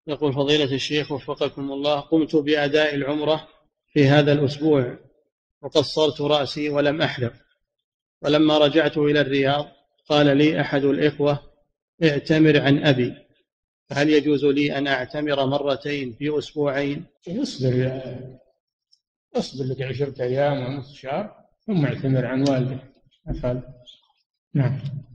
يقول فضيلة الشيخ وفقكم الله، قمت بأداء العمرة في هذا الأسبوع وقصرت رأسي ولم أحلق، ولما رجعت إلى الرياض قال لي أحد الإخوة اعتمر عن أبي، فهل يجوز لي أن أعتمر مرتين في أسبوعين؟ اصبر لك 10 أيام ونصف شهر ثم اعتمر عن والدك. أفعل. نعم.